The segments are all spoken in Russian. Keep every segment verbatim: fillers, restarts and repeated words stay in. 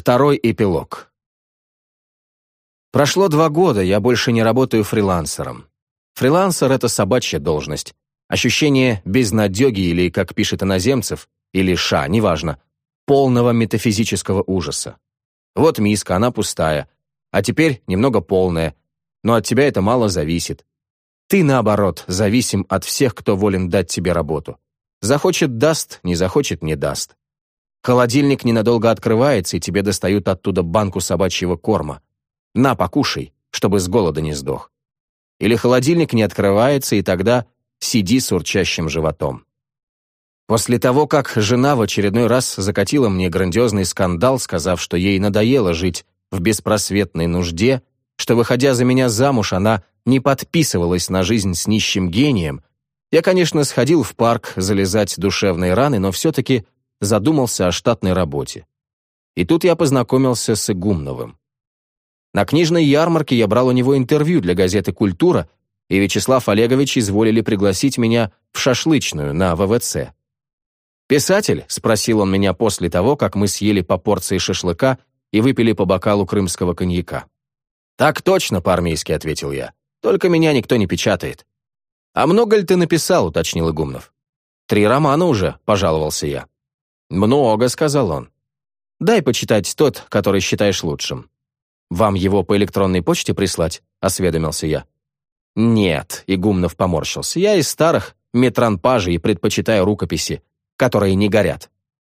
Второй эпилог. Прошло два года, я больше не работаю фрилансером. Фрилансер — это собачья должность. Ощущение безнадеги или, как пишет иноземцев, или ша, неважно, полного метафизического ужаса. Вот миска, она пустая, а теперь немного полная, но от тебя это мало зависит. Ты, наоборот, зависим от всех, кто волен дать тебе работу. Захочет — даст, не захочет — не даст. Холодильник ненадолго открывается, и тебе достают оттуда банку собачьего корма. На, покушай, чтобы с голода не сдох. Или холодильник не открывается, и тогда сиди с урчащим животом. После того, как жена в очередной раз закатила мне грандиозный скандал, сказав, что ей надоело жить в беспросветной нужде, что, выходя за меня замуж, она не подписывалась на жизнь с нищим гением, я, конечно, сходил в парк залезать душевные раны, но все-таки задумался о штатной работе. И тут я познакомился с Игумновым. На книжной ярмарке я брал у него интервью для газеты «Культура», и Вячеслав Олегович изволили пригласить меня в шашлычную на вэ вэ цэ. «Писатель?» — спросил он меня после того, как мы съели по порции шашлыка и выпили по бокалу крымского коньяка. «Так точно, по-армейски», — ответил я. «Только меня никто не печатает». «А много ли ты написал?» — уточнил Игумнов. «Три романа уже», — пожаловался я. «Много», — сказал он. «Дай почитать тот, который считаешь лучшим». «Вам его по электронной почте прислать?» — осведомился я. «Нет», — Игумнов поморщился, — «я из старых метранпажей и предпочитаю рукописи, которые не горят».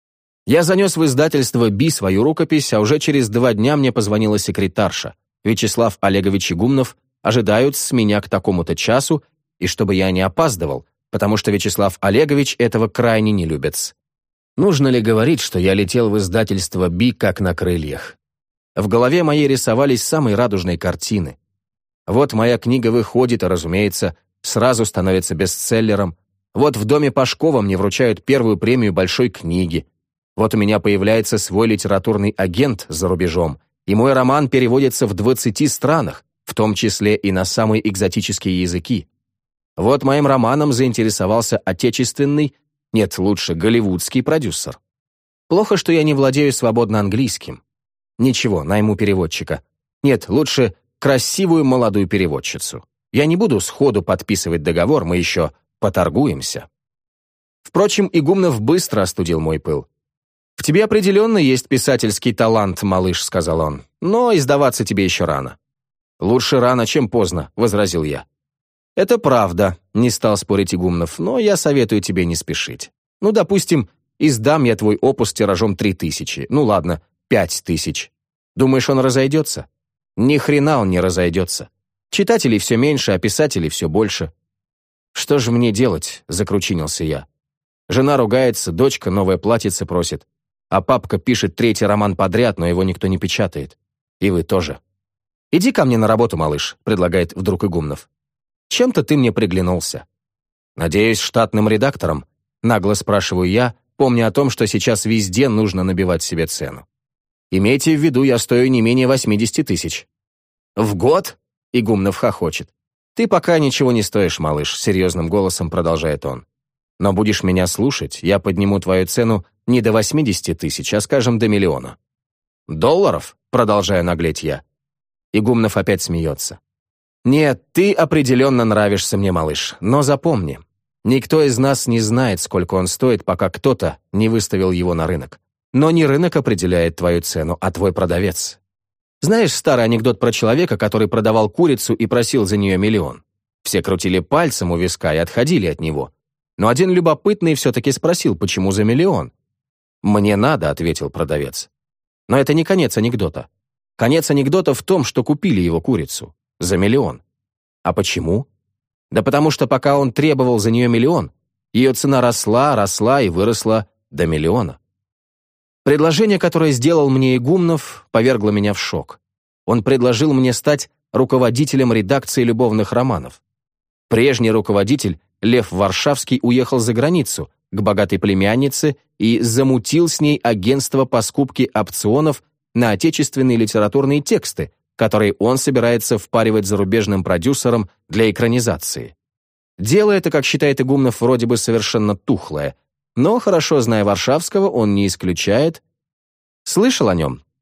Я занес в издательство «Би» свою рукопись, а уже через два дня мне позвонила секретарша. Вячеслав Олегович Игумнов ожидают с меня к такому-то часу, и чтобы я не опаздывал, потому что Вячеслав Олегович этого крайне не любит. Нужно ли говорить, что я летел в издательство «Би» как на крыльях? В голове моей рисовались самые радужные картины. Вот моя книга выходит, и, разумеется, сразу становится бестселлером. Вот в доме Пашкова мне вручают первую премию большой книги. Вот у меня появляется свой литературный агент за рубежом, и мой роман переводится в двадцати странах, в том числе и на самые экзотические языки. Вот моим романом заинтересовался отечественный, нет, лучше голливудский продюсер. Плохо, что я не владею свободно английским. Ничего, найму переводчика. Нет, лучше красивую молодую переводчицу. Я не буду сходу подписывать договор, мы еще поторгуемся. Впрочем, Игумнов быстро остудил мой пыл. «В тебе определенно есть писательский талант, малыш», — сказал он, «но издаваться тебе еще рано». «Лучше рано, чем поздно», — возразил я. «Это правда», — не стал спорить Игумнов, «но я советую тебе не спешить. Ну, допустим, издам я твой опус тиражом три тысячи. Ну, ладно, пять тысяч. Думаешь, он разойдется? Ни хрена он не разойдется. Читателей все меньше, а писателей все больше». «Что же мне делать?» — закручинился я. Жена ругается, дочка новое платьице просит, а папка пишет третий роман подряд, но его никто не печатает. И вы тоже. «Иди ко мне на работу, малыш», — предлагает вдруг Игумнов. «Чем-то ты мне приглянулся». «Надеюсь, штатным редактором?» — нагло спрашиваю я, помня о том, что сейчас везде нужно набивать себе цену. «Имейте в виду, я стою не менее восьмидесяти тысяч». «В год?» — Игумнов хохочет. «Ты пока ничего не стоишь, малыш», — серьезным голосом продолжает он. «Но будешь меня слушать, я подниму твою цену не до восьмидесяти тысяч, а, скажем, до миллиона». «Долларов?» — продолжаю наглеть я. Игумнов опять смеется. «Нет, ты определенно нравишься мне, малыш, но запомни, никто из нас не знает, сколько он стоит, пока кто-то не выставил его на рынок. Но не рынок определяет твою цену, а твой продавец. Знаешь старый анекдот про человека, который продавал курицу и просил за нее миллион? Все крутили пальцем у виска и отходили от него. Но один любопытный все-таки спросил, почему за миллион? «Мне надо», — ответил продавец. Но это не конец анекдота. Конец анекдота в том, что купили его курицу. За миллион. А почему? Да потому что пока он требовал за нее миллион, ее цена росла, росла и выросла до миллиона. Предложение, которое сделал мне Игумнов, повергло меня в шок. Он предложил мне стать руководителем редакции любовных романов. Прежний руководитель, Лев Варшавский, уехал за границу, к богатой племяннице, и замутил с ней агентство по скупке опционов на отечественные литературные тексты, которые он собирается впаривать зарубежным продюсерам для экранизации. Дело это, как считает Игумнов, вроде бы совершенно тухлое, но, хорошо зная Варшавского, он не исключает. Слышал о нем?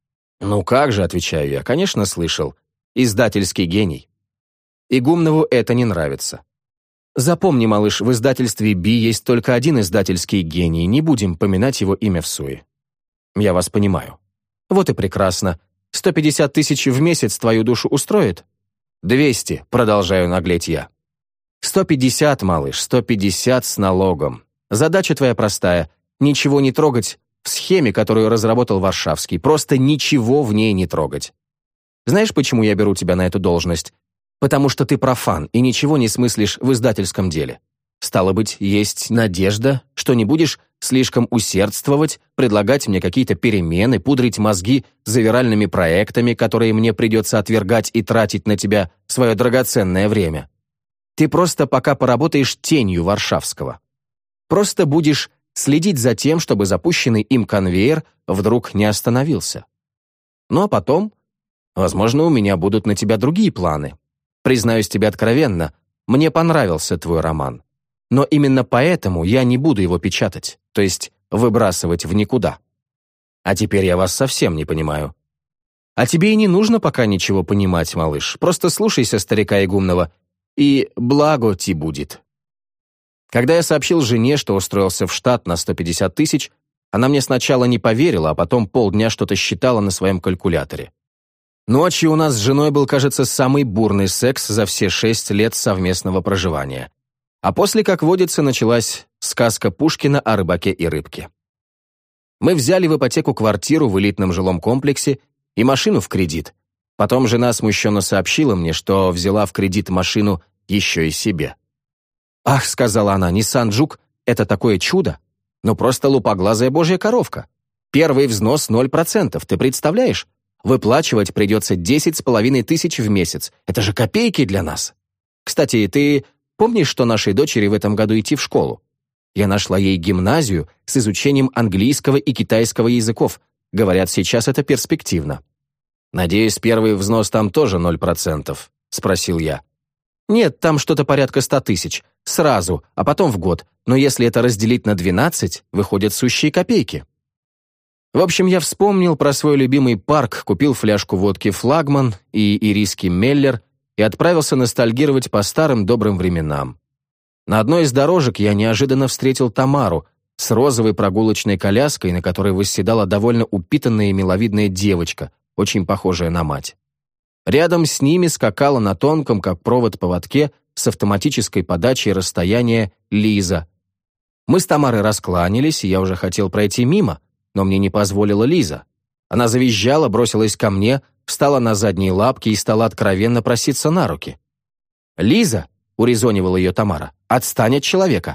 «Ну как же», — отвечаю я, — «конечно, слышал. Издательский гений». Игумнову это не нравится. «Запомни, малыш, в издательстве Би есть только один издательский гений, не будем поминать его имя всуе». «Я вас понимаю». «Вот и прекрасно. сто пятьдесят тысяч в месяц твою душу устроит?» «Двести», — продолжаю наглеть я. «сто пятьдесят, малыш, сто пятьдесят с налогом. Задача твоя простая — ничего не трогать в схеме, которую разработал Варшавский, просто ничего в ней не трогать. Знаешь, почему я беру тебя на эту должность? Потому что ты профан и ничего не смыслишь в издательском деле. Стало быть, есть надежда, что не будешь слишком усердствовать, предлагать мне какие-то перемены, пудрить мозги завиральными проектами, которые мне придется отвергать и тратить на тебя свое драгоценное время. Ты просто пока поработаешь тенью Варшавского. Просто будешь следить за тем, чтобы запущенный им конвейер вдруг не остановился. Ну а потом, возможно, у меня будут на тебя другие планы. Признаюсь тебе откровенно, мне понравился твой роман. Но именно поэтому я не буду его печатать, то есть выбрасывать в никуда. А теперь я вас совсем не понимаю. А тебе и не нужно пока ничего понимать, малыш. Просто слушайся старика Игумнова, и благо ти будет. Когда я сообщил жене, что устроился в штат на сто пятьдесят тысяч, она мне сначала не поверила, а потом полдня что-то считала на своем калькуляторе. Ночью у нас с женой был, кажется, самый бурный секс за все шесть лет совместного проживания. А после, как водится, началась сказка Пушкина о рыбаке и рыбке. Мы взяли в ипотеку квартиру в элитном жилом комплексе и машину в кредит. Потом жена смущенно сообщила мне, что взяла в кредит машину еще и себе. «Ах», — сказала она, — «Ниссан Джук — это такое чудо! Ну просто лупоглазая божья коровка. Первый взнос ноль процентов, ты представляешь? Выплачивать придется десять с половиной тысяч в месяц. Это же копейки для нас. Кстати, ты помнишь, что нашей дочери в этом году идти в школу? Я нашла ей гимназию с изучением английского и китайского языков. Говорят, сейчас это перспективно». «Надеюсь, первый взнос там тоже ноль процентов?» — спросил я. «Нет, там что-то порядка ста тысяч. Сразу, а потом в год. Но если это разделить на двенадцать, выходят сущие копейки». В общем, я вспомнил про свой любимый парк, купил фляжку водки «Флагман» и ириски «Меллер» и отправился ностальгировать по старым добрым временам. На одной из дорожек я неожиданно встретил Тамару с розовой прогулочной коляской, на которой восседала довольно упитанная и миловидная девочка, очень похожая на мать. Рядом с ними скакала на тонком, как провод, поводке с автоматической подачей расстояния Лиза. Мы с Тамарой раскланялись, и я уже хотел пройти мимо, но мне не позволила Лиза. Она завизжала, бросилась ко мне, встала на задние лапки и стала откровенно проситься на руки. «Лиза», — урезонивала ее Тамара, — «отстань от человека».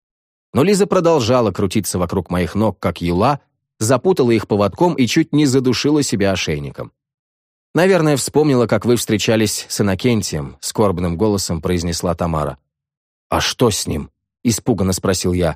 Но Лиза продолжала крутиться вокруг моих ног, как юла, запутала их поводком и чуть не задушила себя ошейником. «Наверное, вспомнила, как вы встречались с Иннокентием», — скорбным голосом произнесла Тамара. «А что с ним?» — испуганно спросил я.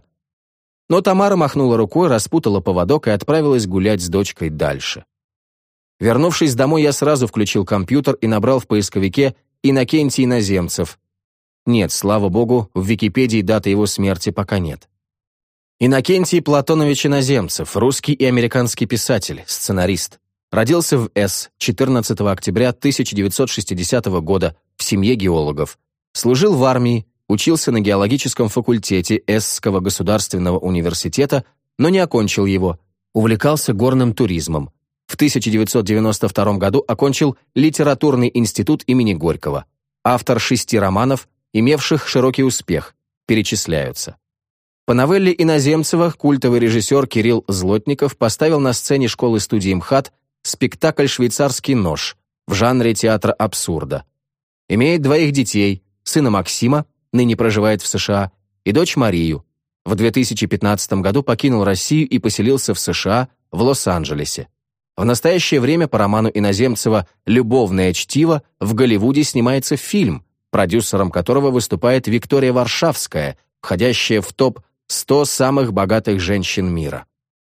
Но Тамара махнула рукой, распутала поводок и отправилась гулять с дочкой дальше. Вернувшись домой, я сразу включил компьютер и набрал в поисковике «Иннокентий Иноземцев». Нет, слава богу, в Википедии даты его смерти пока нет. Иннокентий Платонович Иноземцев, русский и американский писатель, сценарист. Родился в С четырнадцатого октября тысяча девятьсот шестидесятого года в семье геологов. Служил в армии, учился на геологическом факультете Эсского государственного университета, но не окончил его, увлекался горным туризмом. В тысяча девятьсот девяносто втором году окончил Литературный институт имени Горького. Автор шести романов, имевших широкий успех, перечисляются. По новелле Иноземцева культовый режиссер Кирилл Злотников поставил на сцене школы-студии МХАТ спектакль «Швейцарский нож» в жанре театра абсурда. Имеет двоих детей, сына Максима, ныне проживает в США, и дочь Марию. В две тысячи пятнадцатом году покинул Россию и поселился в США, в Лос-Анджелесе. В настоящее время по роману Иноземцева «Любовное чтиво» в Голливуде снимается фильм, продюсером которого выступает Виктория Варшавская, входящая в топ сто самых богатых женщин мира.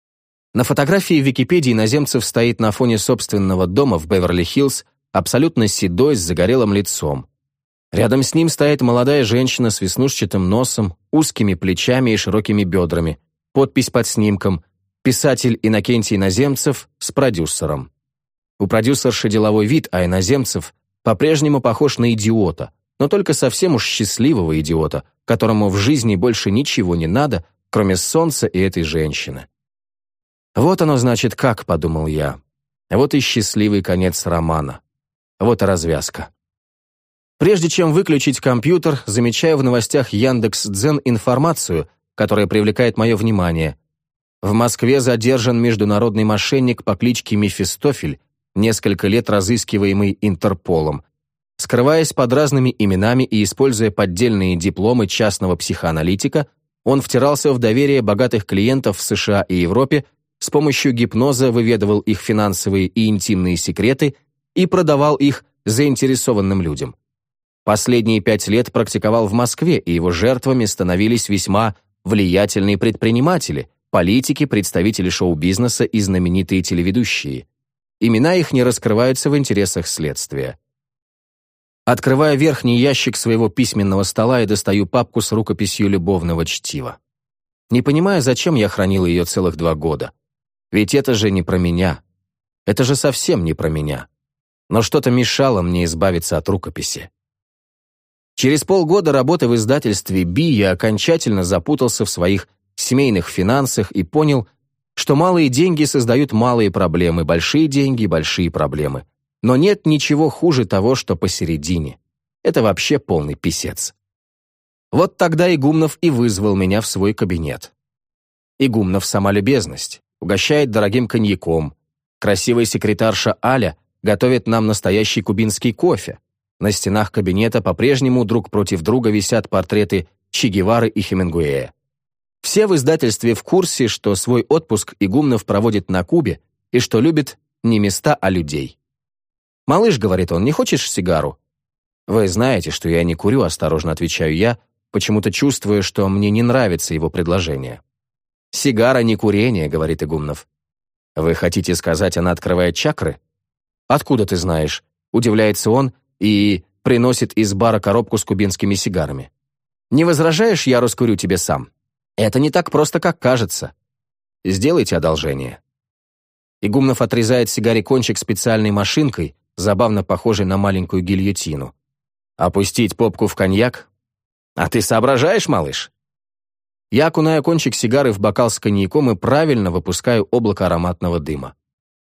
На фотографии в Википедии Иноземцев стоит на фоне собственного дома в Беверли-Хиллз, абсолютно седой, с загорелым лицом. Рядом с ним стоит молодая женщина с веснушчатым носом, узкими плечами и широкими бедрами. Подпись под снимком «Писатель Иннокентий Иноземцев с продюсером». У продюсерши деловой вид, а Иноземцев по-прежнему похож на идиота, но только совсем уж счастливого идиота, которому в жизни больше ничего не надо, кроме солнца и этой женщины. «Вот оно, значит, как», — подумал я. «Вот и счастливый конец романа. Вот и развязка». Прежде чем выключить компьютер, замечаю в новостях Яндекс.Дзен информацию, которая привлекает мое внимание. В Москве задержан международный мошенник по кличке Мефистофель, несколько лет разыскиваемый Интерполом. Скрываясь под разными именами и используя поддельные дипломы частного психоаналитика, он втирался в доверие богатых клиентов в США и Европе, с помощью гипноза выведывал их финансовые и интимные секреты и продавал их заинтересованным людям. Последние пять лет практиковал в Москве, и его жертвами становились весьма влиятельные предприниматели, политики, представители шоу-бизнеса и знаменитые телеведущие. Имена их не раскрываются в интересах следствия. Открывая верхний ящик своего письменного стола, и достаю папку с рукописью любовного чтива. Не понимаю, зачем я хранил ее целых два года. Ведь это же не про меня. Это же совсем не про меня. Но что-то мешало мне избавиться от рукописи. Через полгода работы в издательстве «Би» я окончательно запутался в своих семейных финансах и понял, что малые деньги создают малые проблемы, большие деньги — большие проблемы. Но нет ничего хуже того, что посередине. Это вообще полный писец. Вот тогда Игумнов и вызвал меня в свой кабинет. Игумнов — сама любезность, угощает дорогим коньяком. Красивая секретарша Аля готовит нам настоящий кубинский кофе. На стенах кабинета по-прежнему друг против друга висят портреты Че Гевары и Хемингуэя. Все в издательстве в курсе, что свой отпуск Игумнов проводит на Кубе и что любит не места, а людей. «Малыш», — говорит он, — «не хочешь сигару?» «Вы знаете, что я не курю», — осторожно отвечаю я, почему-то чувствуя, что мне не нравится его предложение. «Сигара не курение», — говорит Игумнов. «Вы хотите сказать, она открывает чакры?» «Откуда ты знаешь?» — удивляется он и приносит из бара коробку с кубинскими сигарами. «Не возражаешь, я раскурю тебе сам? Это не так просто, как кажется. Сделайте одолжение». Игумнов отрезает сигаре кончик специальной машинкой, забавно похожей на маленькую гильотину. «Опустить попку в коньяк? А ты соображаешь, малыш?» Я окунаю кончик сигары в бокал с коньяком и правильно выпускаю облако ароматного дыма.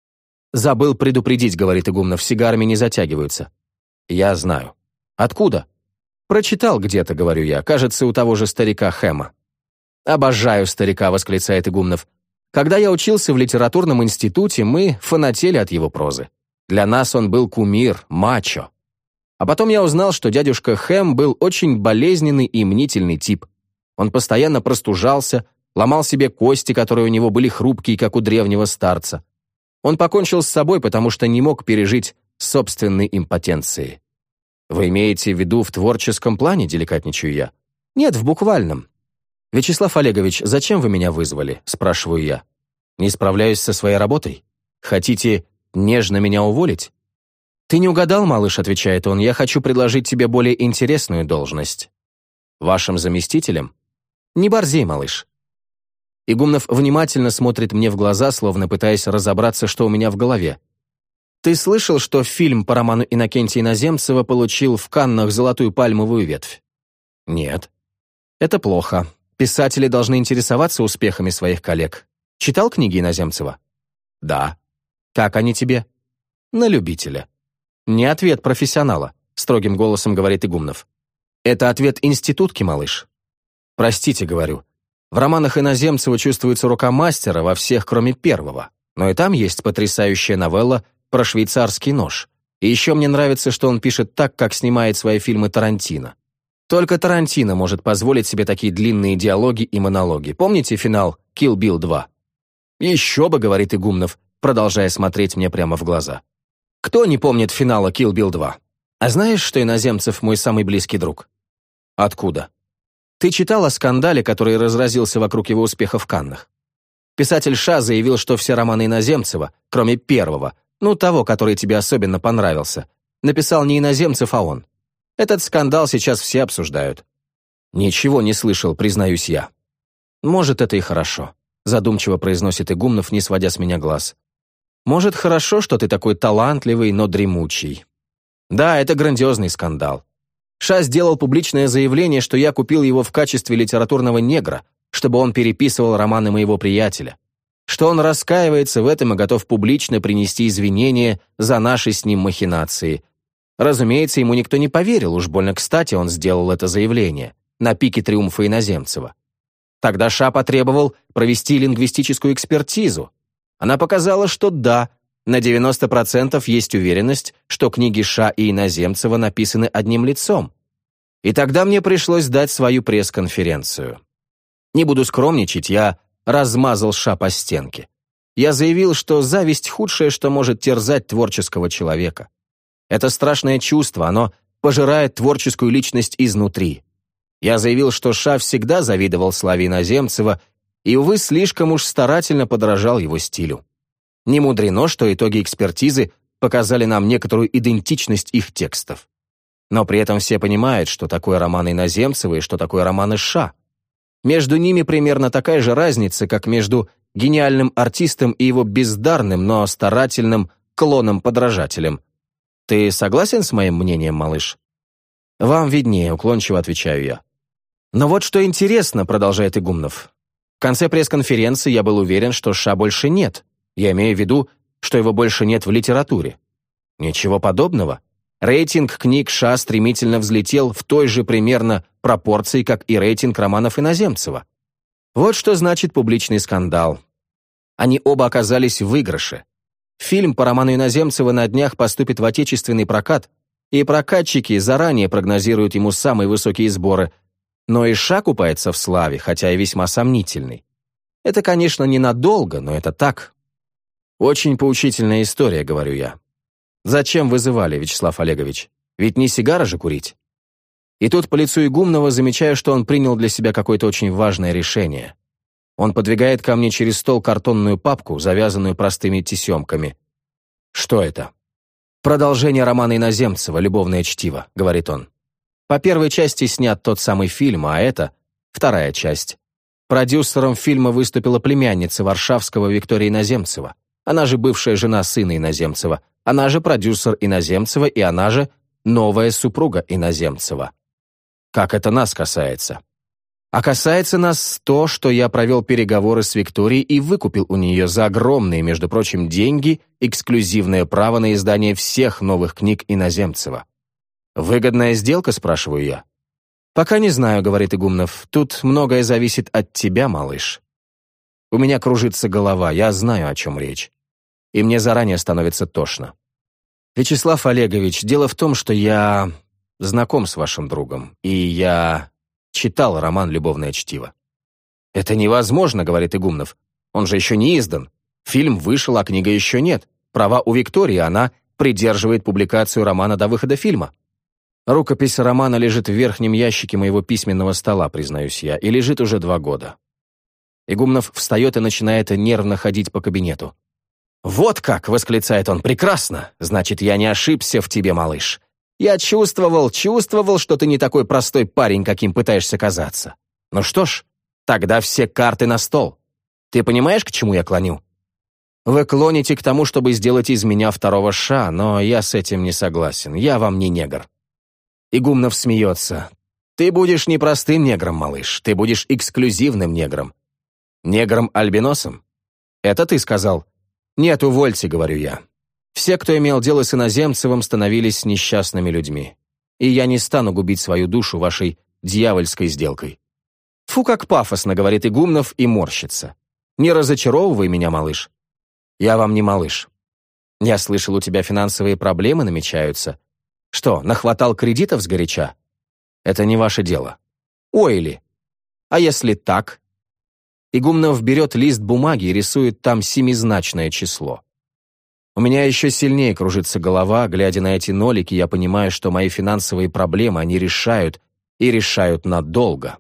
«Забыл предупредить», — говорит Игумнов, — «сигарами не затягиваются». «Я знаю». «Откуда?» «Прочитал где-то», — говорю я, — «кажется, у того же старика Хэма». «Обожаю старика», — восклицает Игумнов. «Когда я учился в литературном институте, мы фанатели от его прозы. Для нас он был кумир, мачо. А потом я узнал, что дядюшка Хэм был очень болезненный и мнительный тип. Он постоянно простужался, ломал себе кости, которые у него были хрупкие, как у древнего старца. Он покончил с собой, потому что не мог пережить собственной импотенции». «Вы имеете в виду в творческом плане?» — деликатничаю я. «Нет, в буквальном». «Вячеслав Олегович, зачем вы меня вызвали?» — спрашиваю я. «Не справляюсь со своей работой? Хотите нежно меня уволить?» «Ты не угадал, малыш», — отвечает он, — «я хочу предложить тебе более интересную должность». «Вашим заместителем?» «Не борзей, малыш». Игумнов внимательно смотрит мне в глаза, словно пытаясь разобраться, что у меня в голове. «Ты слышал, что фильм по роману Иннокентия Иноземцева получил в Каннах золотую пальмовую ветвь?» «Нет». «Это плохо. Писатели должны интересоваться успехами своих коллег. Читал книги Иноземцева?» «Да». «Как они тебе?» «На любителя». «Не ответ профессионала», — строгим голосом говорит Игумнов. «Это ответ институтки, малыш». «Простите, — говорю, — в романах Иноземцева чувствуется рука мастера во всех, кроме первого. Но и там есть потрясающая новелла про швейцарский нож. И еще мне нравится, что он пишет так, как снимает свои фильмы Тарантино. Только Тарантино может позволить себе такие длинные диалоги и монологи. Помните финал «Kill Bill два»?» «Еще бы», — говорит Игумнов, продолжая смотреть мне прямо в глаза. «Кто не помнит финала «Kill Bill два»? А знаешь, что Иноземцев мой самый близкий друг?» «Откуда?» «Ты читал о скандале, который разразился вокруг его успеха в Каннах? Писатель Ша заявил, что все романы Иноземцева, кроме первого, ну, того, который тебе особенно понравился, написал не Иноземцев, а он. Этот скандал сейчас все обсуждают». «Ничего не слышал, признаюсь я». «Может, это и хорошо», — задумчиво произносит Игумнов, не сводя с меня глаз. Может, хорошо, что ты такой талантливый, но дремучий. Да, это грандиозный скандал. Ша сделал публичное заявление, что я купил его в качестве литературного негра, чтобы он переписывал романы моего приятеля, что он раскаивается в этом и готов публично принести извинения за наши с ним махинации. Разумеется, ему никто не поверил, уж больно кстати он сделал это заявление, на пике триумфа Иноземцева. Тогда Ша потребовал провести лингвистическую экспертизу. Она показала, что да, на девяносто процентов есть уверенность, что книги Ша и Иноземцева написаны одним лицом. И тогда мне пришлось дать свою пресс-конференцию. Не буду скромничать, я размазал Ша по стенке. Я заявил, что зависть — худшее, что может терзать творческого человека. Это страшное чувство, оно пожирает творческую личность изнутри. Я заявил, что Ша всегда завидовал славе Иноземцева и, увы, слишком уж старательно подражал его стилю. Не мудрено, что итоги экспертизы показали нам некоторую идентичность их текстов. Но при этом все понимают, что такое романы Иноземцева и что такое романы Ша. Между ними примерно такая же разница, как между гениальным артистом и его бездарным, но старательным клоном-подражателем. Ты согласен с моим мнением, малыш? Вам виднее, уклончиво отвечаю я. Но вот что интересно, продолжает Игумнов. В конце пресс-конференции я был уверен, что Ша больше нет. Я имею в виду, что его больше нет в литературе. Ничего подобного. Рейтинг книг Ша стремительно взлетел в той же примерно пропорции, как и рейтинг романов Иноземцева. Вот что значит публичный скандал. Они оба оказались в выигрыше. Фильм по роману Иноземцева на днях поступит в отечественный прокат, и прокатчики заранее прогнозируют ему самые высокие сборы, но и Ша купается в славе, хотя и весьма сомнительный. Это, конечно, ненадолго, но это так. Очень поучительная история, говорю я. Зачем вызывали, Вячеслав Олегович? Ведь не сигара же курить. И тут по лицу Игумнова замечаю, что он принял для себя какое-то очень важное решение. Он подвигает ко мне через стол картонную папку, завязанную простыми тесемками. Что это? Продолжение романа Иноземцева «Любовное чтиво», говорит он. По первой части снят тот самый фильм, а это вторая часть. Продюсером фильма выступила племянница Варшавского Виктория Иноземцева. Она же бывшая жена сына Иноземцева, она же продюсер Иноземцева и она же новая супруга Иноземцева. Как это нас касается? А касается нас то, что я провел переговоры с Викторией и выкупил у нее за огромные, между прочим, деньги эксклюзивное право на издание всех новых книг Иноземцева. «Выгодная сделка?» – спрашиваю я. «Пока не знаю», – говорит Игумнов. «Тут многое зависит от тебя, малыш». У меня кружится голова, я знаю, о чем речь. И мне заранее становится тошно. Вячеслав Олегович, дело в том, что я знаком с вашим другом, и я читал роман «Любовное чтиво». «Это невозможно», — говорит Игумнов. «Он же еще не издан. Фильм вышел, а книга еще нет. Права у Виктории, она придерживает публикацию романа до выхода фильма». Рукопись романа лежит в верхнем ящике моего письменного стола, признаюсь я, и лежит уже два года. Игумнов встает и начинает нервно ходить по кабинету. «Вот как!» — восклицает он. «Прекрасно! Значит, я не ошибся в тебе, малыш. Я чувствовал, чувствовал, что ты не такой простой парень, каким пытаешься казаться. Ну что ж, тогда все карты на стол. Ты понимаешь, к чему я клоню? Вы клоните к тому, чтобы сделать из меня второго Ша, но я с этим не согласен. Я вам не негр». Игумнов смеется. «Ты будешь не простым негром, малыш. Ты будешь эксклюзивным негром. Негром-альбиносом? Это ты сказал?» «Нет, увольте», — говорю я. «Все, кто имел дело с Иноземцевым, становились несчастными людьми. И я не стану губить свою душу вашей дьявольской сделкой». «Фу, как пафосно», — говорит Игумнов и морщится. «Не разочаровывай меня, малыш». «Я вам не малыш. Я слышал, у тебя финансовые проблемы намечаются. Что, нахватал кредитов сгоряча? Это не ваше дело. Ой ли. А если так?» Игумнов берет лист бумаги и рисует там семизначное число. У меня еще сильнее кружится голова, глядя на эти нолики, я понимаю, что мои финансовые проблемы они решают, и решают надолго.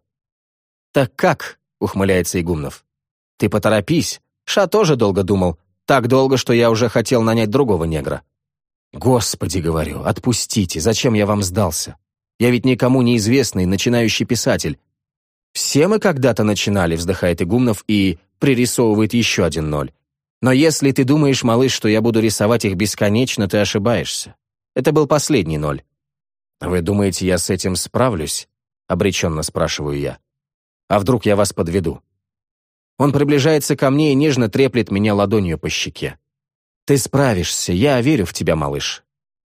«Так как?» — ухмыляется Игумнов. «Ты поторопись. Ша тоже долго думал. Так долго, что я уже хотел нанять другого негра». «Господи, — говорю, — отпустите, зачем я вам сдался? Я ведь никому неизвестный начинающий писатель». «Все мы когда-то начинали», — вздыхает Игумнов и пририсовывает еще один ноль. Но если ты думаешь, малыш, что я буду рисовать их бесконечно, ты ошибаешься. Это был последний ноль. Вы думаете, я с этим справлюсь? Обреченно спрашиваю я. А вдруг я вас подведу? Он приближается ко мне и нежно треплет меня ладонью по щеке. Ты справишься, я верю в тебя, малыш.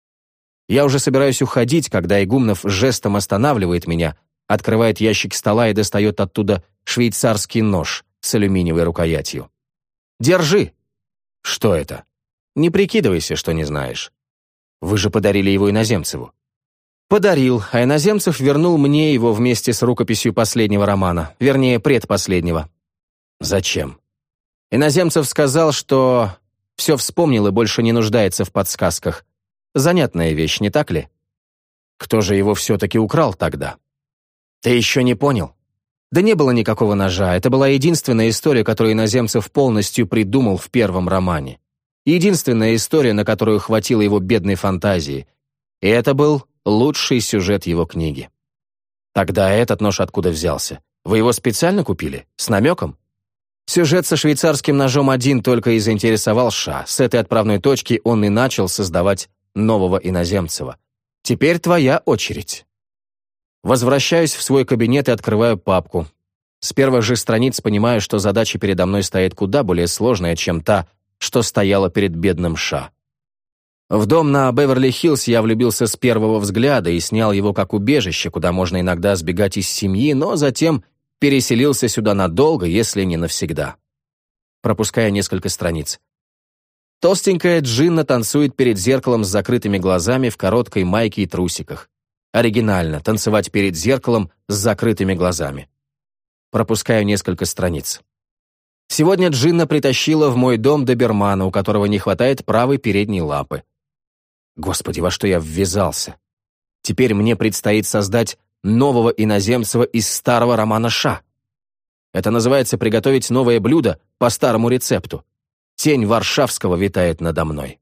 Я уже собираюсь уходить, когда Игумнов жестом останавливает меня, открывает ящик стола и достает оттуда швейцарский нож с алюминиевой рукоятью. «Держи!» «Что это?» «Не прикидывайся, что не знаешь. Вы же подарили его Иноземцеву». «Подарил, а Иноземцев вернул мне его вместе с рукописью последнего романа, вернее, предпоследнего». «Зачем?» Иноземцев сказал, что все вспомнил и больше не нуждается в подсказках. Занятная вещь, не так ли? Кто же его все-таки украл тогда? Ты еще не понял? Да не было никакого ножа, это была единственная история, которую Иноземцев полностью придумал в первом романе. Единственная история, на которую хватило его бедной фантазии. И это был лучший сюжет его книги. Тогда этот нож откуда взялся? Вы его специально купили? С намеком? Сюжет со швейцарским ножом один только и заинтересовал Ша. С этой отправной точки он и начал создавать нового Иноземцева. Теперь твоя очередь. Возвращаюсь в свой кабинет и открываю папку. С первых же страниц понимаю, что задача передо мной стоит куда более сложная, чем та, что стояла перед бедным Ша. В дом на Беверли-Хиллз я влюбился с первого взгляда и снял его как убежище, куда можно иногда сбегать из семьи, но затем переселился сюда надолго, если не навсегда. Пропуская несколько страниц. Толстенькая Джинна танцует перед зеркалом с закрытыми глазами в короткой майке и трусиках. Оригинально, танцевать перед зеркалом с закрытыми глазами. Пропускаю несколько страниц. Сегодня Джинна притащила в мой дом добермана, у которого не хватает правой передней лапы. Господи, во что я ввязался? Теперь мне предстоит создать нового Иноземцева из старого романа Ша. Это называется приготовить новое блюдо по старому рецепту. Тень Варшавского витает надо мной.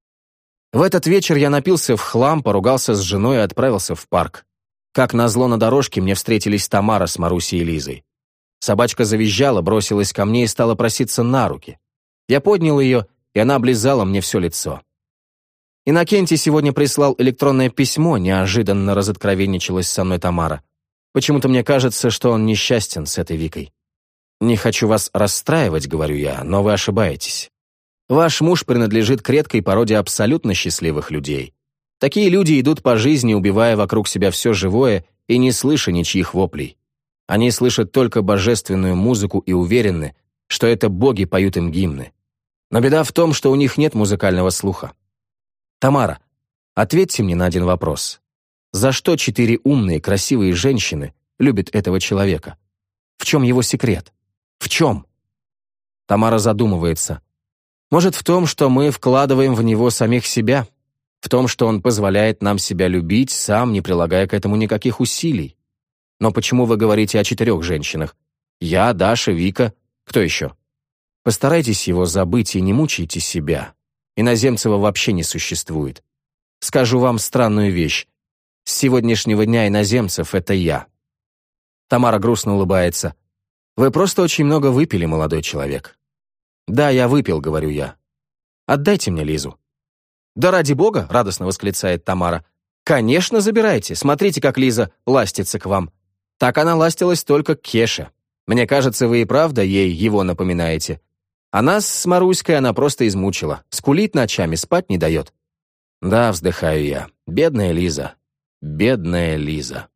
В этот вечер я напился в хлам, поругался с женой и отправился в парк. Как назло на дорожке мне встретились Тамара с Марусей и Лизой. Собачка завизжала, бросилась ко мне и стала проситься на руки. Я поднял ее, и она облизала мне все лицо. Иннокентий сегодня прислал электронное письмо, неожиданно разоткровенничалась со мной Тамара. Почему-то мне кажется, что он несчастен с этой Викой. «Не хочу вас расстраивать», — говорю я, — «но вы ошибаетесь. Ваш муж принадлежит к редкой породе абсолютно счастливых людей. Такие люди идут по жизни, убивая вокруг себя все живое и не слыша ничьих воплей. Они слышат только божественную музыку и уверены, что это боги поют им гимны. Но беда в том, что у них нет музыкального слуха. Тамара, ответьте мне на один вопрос. За что четыре умные, красивые женщины любят этого человека? В чем его секрет? В чем?» Тамара задумывается. «Может, в том, что мы вкладываем в него самих себя? В том, что он позволяет нам себя любить, сам не прилагая к этому никаких усилий? Но почему вы говорите о четырех женщинах? Я, Даша, Вика. Кто еще? Постарайтесь его забыть и не мучайте себя. Иноземцева вообще не существует. Скажу вам странную вещь. С сегодняшнего дня Иноземцев — это я». Тамара грустно улыбается. «Вы просто очень много выпили, молодой человек». «Да, я выпил», — говорю я. «Отдайте мне Лизу». «Да ради бога», — радостно восклицает Тамара. «Конечно, забирайте. Смотрите, как Лиза ластится к вам. Так она ластилась только к Кеше. Мне кажется, вы и правда ей его напоминаете. А нас с Маруськой она просто измучила. Скулит ночами, спать не дает». «Да», — вздыхаю я. «Бедная Лиза. Бедная Лиза».